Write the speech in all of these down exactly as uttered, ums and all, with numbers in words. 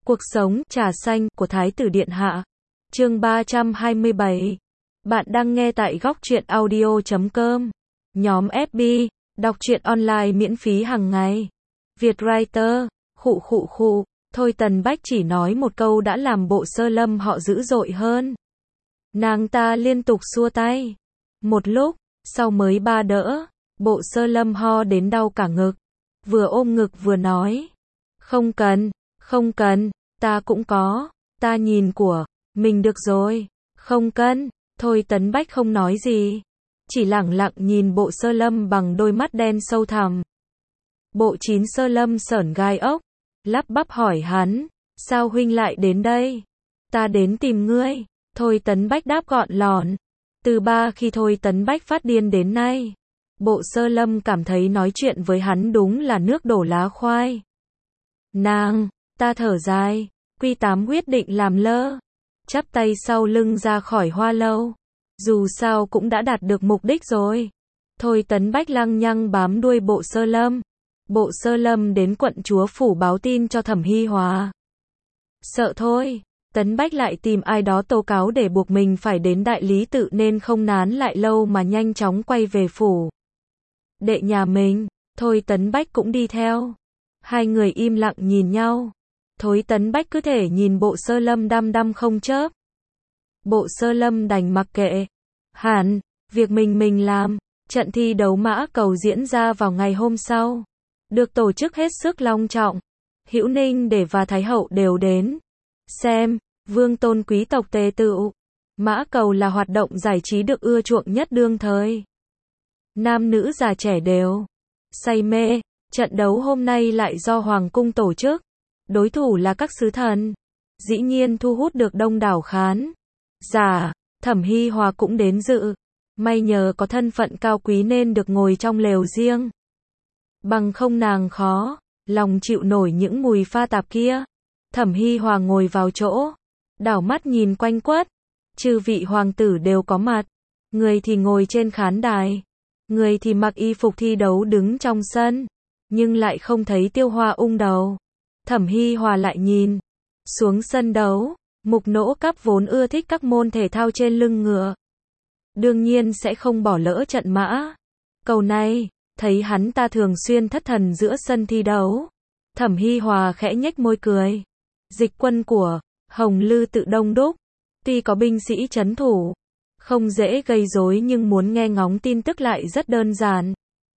Cuộc sống, trà xanh, của Thái tử Điện Hạ. Chương ba trăm hai mươi bảy. Bạn đang nghe tại góc truyện audio chấm com. Nhóm ép bê, đọc truyện online miễn phí hàng ngày. Vietwriter, khụ khụ khụ. Thôi Tần Bách chỉ nói một câu đã làm Bộ Sơ Lâm họ dữ dội hơn. Nàng ta liên tục xua tay. Một lúc, sau mới ba đỡ, Bộ Sơ Lâm ho đến đau cả ngực. Vừa ôm ngực vừa nói. Không cần, không cần, ta cũng có, ta nhìn của mình được rồi, không cần. Thôi Tấn Bách không nói gì, chỉ lẳng lặng nhìn Bộ Sơ Lâm bằng đôi mắt đen sâu thẳm. Bộ Chín Sơ Lâm sởn gai ốc, lắp bắp hỏi hắn, sao huynh lại đến đây? Ta đến tìm ngươi. Thôi Tấn Bách đáp gọn lọn. Từ ba khi Thôi Tấn Bách phát điên đến nay, Bộ Sơ Lâm cảm thấy nói chuyện với hắn đúng là nước đổ lá khoai. Nàng, ta thở dài, Quy Tám quyết định làm lơ, chắp tay sau lưng ra khỏi hoa lâu. Dù sao cũng đã đạt được mục đích rồi. Thôi Tấn Bách lăng nhăng bám đuôi Bộ Sơ Lâm. Bộ Sơ Lâm đến quận chúa phủ báo tin cho Thẩm Hi Hòa. Sợ thôi, Tấn Bách lại tìm ai đó tố cáo để buộc mình phải đến đại lý tự nên không nán lại lâu mà nhanh chóng quay về phủ đệ nhà mình. Thôi Tấn Bách cũng đi theo. Hai người im lặng nhìn nhau. Thôi Tấn Bách cứ thể nhìn Bộ Sơ Lâm đăm đăm không chớp. Bộ Sơ Lâm đành mặc kệ. Hẳn, việc mình mình làm. Trận thi đấu mã cầu diễn ra vào ngày hôm sau. Được tổ chức hết sức long trọng. Hữu Ninh Để và Thái Hậu đều đến xem. Vương tôn quý tộc tề tựu. Mã cầu là hoạt động giải trí được ưa chuộng nhất đương thời. Nam nữ già trẻ đều say mê. Trận đấu hôm nay lại do Hoàng cung tổ chức. Đối thủ là các sứ thần. Dĩ nhiên thu hút được đông đảo khán giả. Thẩm Hi Hòa cũng đến dự. May nhờ có thân phận cao quý nên được ngồi trong lều riêng. Bằng không nàng khó lòng chịu nổi những mùi pha tạp kia. Thẩm Hi Hòa ngồi vào chỗ, đảo mắt nhìn quanh quất. Chư vị hoàng tử đều có mặt. Người thì ngồi trên khán đài, người thì mặc y phục thi đấu đứng trong sân. Nhưng lại không thấy Tiêu Hoa ung đầu. Thẩm Hi Hòa lại nhìn xuống sân đấu. Mục Nỗ Cáp vốn ưa thích các môn thể thao trên lưng ngựa, đương nhiên sẽ không bỏ lỡ trận mã cầu này. Thấy hắn ta thường xuyên thất thần giữa sân thi đấu, Thẩm Hi Hòa khẽ nhếch môi cười. Dịch quân của Hồng Lư tự đông đúc, tuy có binh sĩ trấn thủ, không dễ gây rối nhưng muốn nghe ngóng tin tức lại rất đơn giản.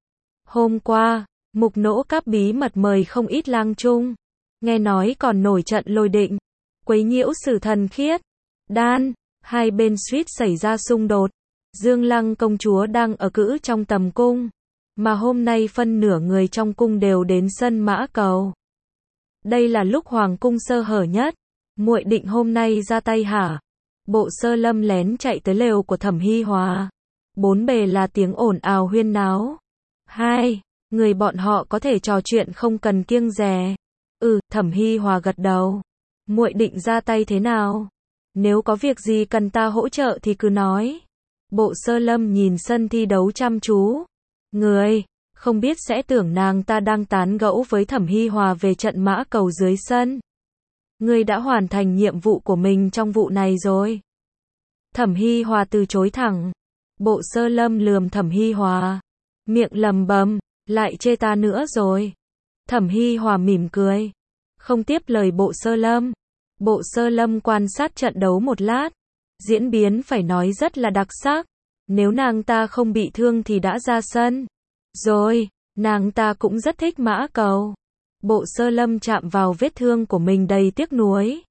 Hôm qua, Mục Nỗ Cáp bí mật mời không ít lang trung, nghe nói còn nổi trận lôi định, quấy nhiễu Sử Thần Khiết Đan. Hai bên suýt xảy ra xung đột. Dương Lăng công chúa đang ở cữ trong tầm cung, mà hôm nay phân nửa người trong cung đều đến sân mã cầu. Đây là lúc hoàng cung sơ hở nhất. Muội định hôm nay ra tay hả? Bộ Sơ Lâm lén chạy tới lều của Thẩm Hi Hòa. Bốn bề là tiếng ồn ào huyên náo. Hai người bọn họ có thể trò chuyện không cần kiêng dè. Ừ, Thẩm Hi Hòa gật đầu. Muội định ra tay thế nào? Nếu có việc gì cần ta hỗ trợ thì cứ nói. Bộ Sơ Lâm nhìn sân thi đấu chăm chú. Người không biết sẽ tưởng nàng ta đang tán gẫu với Thẩm Hi Hòa về trận mã cầu dưới sân. Ngươi đã hoàn thành nhiệm vụ của mình trong vụ này rồi. Thẩm Hi Hòa từ chối thẳng. Bộ Sơ Lâm lườm Thẩm Hi Hòa, miệng lầm bầm, lại chê ta nữa rồi. Thẩm Hi Hòa mỉm cười, không tiếp lời Bộ Sơ Lâm. Bộ Sơ Lâm quan sát trận đấu một lát. Diễn biến phải nói rất là đặc sắc. Nếu nàng ta không bị thương thì đã ra sân rồi. Nàng ta cũng rất thích mã cầu. Bộ Sơ Lâm chạm vào vết thương của mình đầy tiếc nuối,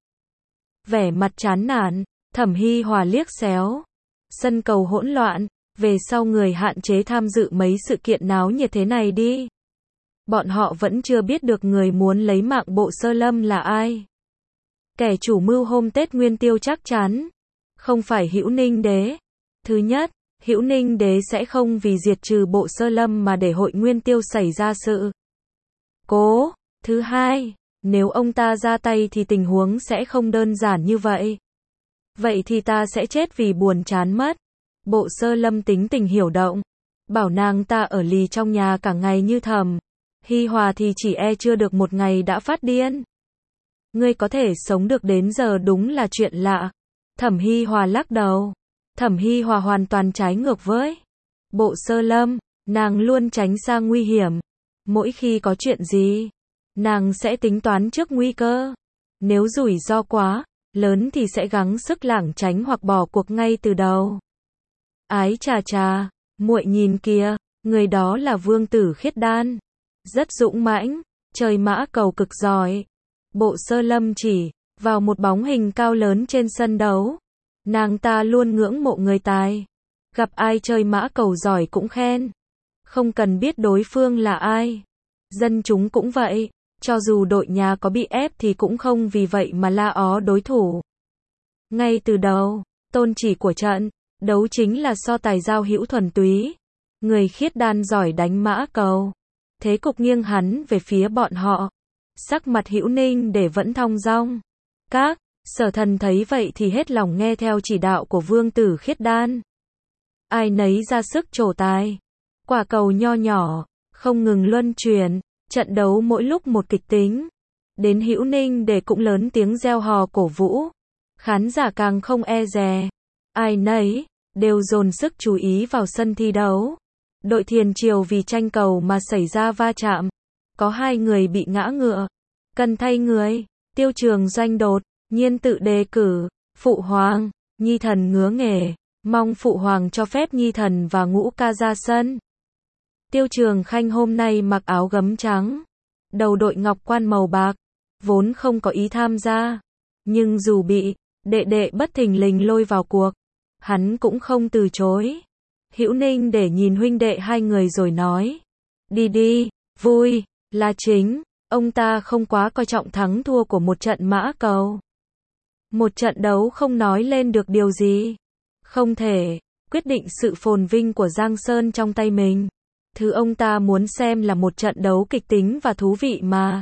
vẻ mặt chán nản. Thẩm Hi Hòa liếc xéo sân cầu hỗn loạn. Về sau người hạn chế tham dự mấy sự kiện náo nhiệt thế này đi. Bọn họ vẫn chưa biết được người muốn lấy mạng Bộ Sơ Lâm là ai. Kẻ chủ mưu hôm Tết Nguyên Tiêu chắc chắn không phải Hữu Ninh Đế. Thứ nhất, Hữu Ninh Đế sẽ không vì diệt trừ Bộ Sơ Lâm mà để hội Nguyên Tiêu xảy ra sự cố. Thứ hai, nếu ông ta ra tay thì tình huống sẽ không đơn giản như vậy. Vậy thì ta sẽ chết vì buồn chán mất. Bộ Sơ Lâm tính tình hiểu động, bảo nàng ta ở lì trong nhà cả ngày như Thẩm Hi Hòa thì chỉ e chưa được một ngày đã phát điên. Ngươi có thể sống được đến giờ đúng là chuyện lạ. Thẩm Hi Hòa lắc đầu. Thẩm Hi Hòa hoàn toàn trái ngược với Bộ Sơ Lâm, nàng luôn tránh xa nguy hiểm. Mỗi khi có chuyện gì, nàng sẽ tính toán trước nguy cơ. Nếu rủi ro quá lớn thì sẽ gắng sức lảng tránh hoặc bỏ cuộc ngay từ đầu. Ái chà chà, muội nhìn kìa, người đó là Vương tử Khiết Đan. Rất dũng mãnh, chơi mã cầu cực giỏi. Bộ Sơ Lâm chỉ vào một bóng hình cao lớn trên sân đấu. Nàng ta luôn ngưỡng mộ người tài. Gặp ai chơi mã cầu giỏi cũng khen. Không cần biết đối phương là ai. Dân chúng cũng vậy. Cho dù đội nhà có bị ép thì cũng không vì vậy mà la ó đối thủ. Ngay từ đầu, tôn chỉ của trận đấu chính là so tài giao hữu thuần túy. Người Khiết Đan giỏi đánh mã cầu. Thế cục nghiêng hắn về phía bọn họ. Sắc mặt Hữu Ninh để vẫn thong dong. Các Sở Thần thấy vậy thì hết lòng nghe theo chỉ đạo của Vương tử Khiết Đan. Ai nấy ra sức trổ tài. Quả cầu nho nhỏ, không ngừng luân chuyển, trận đấu mỗi lúc một kịch tính. Đến Hữu Ninh để cũng lớn tiếng reo hò cổ vũ. Khán giả càng không e dè. Ai nấy đều dồn sức chú ý vào sân thi đấu. Đội Thiền Triều vì tranh cầu mà xảy ra va chạm. Có hai người bị ngã ngựa. Cần thay người. Tiêu Trường Doanh đột nhiên tự đề cử. Phụ hoàng, Nhi thần ngứa nghề. Mong Phụ hoàng cho phép Nhi thần và Ngũ ca ra sân. Tiêu Trường Khanh hôm nay mặc áo gấm trắng. Đầu đội ngọc quan màu bạc. Vốn không có ý tham gia. Nhưng dù bị đệ đệ bất thình lình lôi vào cuộc, hắn cũng không từ chối. Hữu Ninh để nhìn huynh đệ hai người rồi nói. Đi đi, vui là chính. Ông ta không quá coi trọng thắng thua của một trận mã cầu. Một trận đấu không nói lên được điều gì. Không thể quyết định sự phồn vinh của Giang Sơn trong tay mình. Thứ ông ta muốn xem là một trận đấu kịch tính và thú vị mà.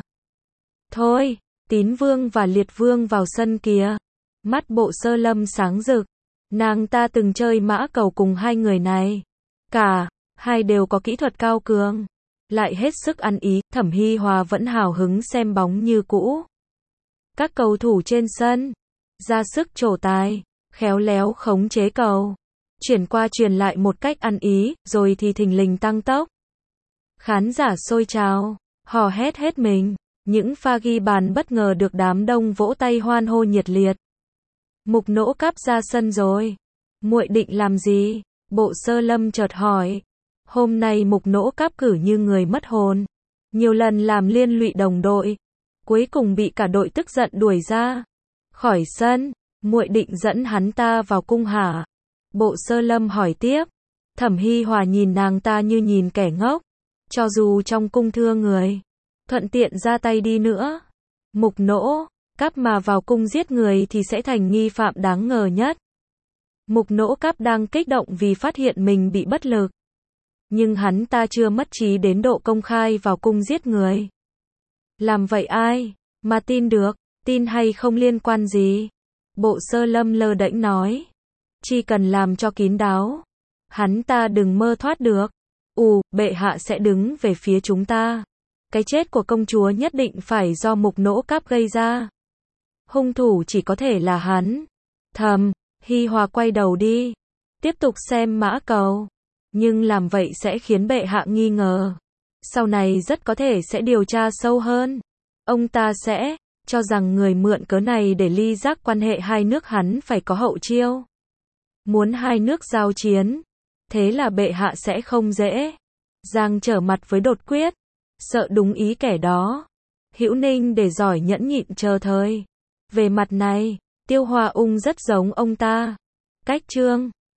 Thôi, Tín Vương và Liệt Vương vào sân kìa. Mắt Bộ Sơ Lâm sáng rực. Nàng ta từng chơi mã cầu cùng hai người này. Cả hai đều có kỹ thuật cao cường. Lại hết sức ăn ý. Thẩm Hi Hòa vẫn hào hứng xem bóng như cũ. Các cầu thủ trên sân ra sức trổ tài, khéo léo khống chế cầu, chuyển qua truyền lại một cách ăn ý, rồi thì thình lình tăng tốc. Khán giả sôi trào, hò hét hết mình. Những pha ghi bàn bất ngờ được đám đông vỗ tay hoan hô nhiệt liệt. Mục Nỗ Cáp ra sân rồi. Muội định làm gì? Bộ Sơ Lâm chợt hỏi. Hôm nay Mục Nỗ Cáp cử như người mất hồn. Nhiều lần làm liên lụy đồng đội. Cuối cùng bị cả đội tức giận đuổi ra khỏi sân. Muội định dẫn hắn ta vào cung hả? Bộ Sơ Lâm hỏi tiếp. Thẩm Hi Hòa nhìn nàng ta như nhìn kẻ ngốc. Cho dù trong cung thưa người, thuận tiện ra tay đi nữa. Mục Nỗ Cáp mà vào cung giết người thì sẽ thành nghi phạm đáng ngờ nhất. Mục Nỗ Cáp đang kích động vì phát hiện mình bị bất lực. Nhưng hắn ta chưa mất trí đến độ công khai vào cung giết người. Làm vậy ai mà tin được, tin hay không liên quan gì. Bộ Sơ Lâm lơ đễnh nói. Chỉ cần làm cho kín đáo, hắn ta đừng mơ thoát được. Ù, bệ hạ sẽ đứng về phía chúng ta. Cái chết của công chúa nhất định phải do Mục Nỗ Cáp gây ra. Hung thủ chỉ có thể là hắn. Thầm Hi Hòa quay đầu đi, tiếp tục xem mã cầu. Nhưng làm vậy sẽ khiến bệ hạ nghi ngờ. Sau này rất có thể sẽ điều tra sâu hơn. Ông ta sẽ cho rằng người mượn cớ này để ly giác quan hệ hai nước hắn phải có hậu chiêu. Muốn hai nước giao chiến. Thế là bệ hạ sẽ không dễ dàng trở mặt với đột quyết. Sợ đúng ý kẻ đó. Hữu Ninh để giỏi nhẫn nhịn chờ thời. Về mặt này, Tiêu Hòa Ung rất giống ông ta. Cách trương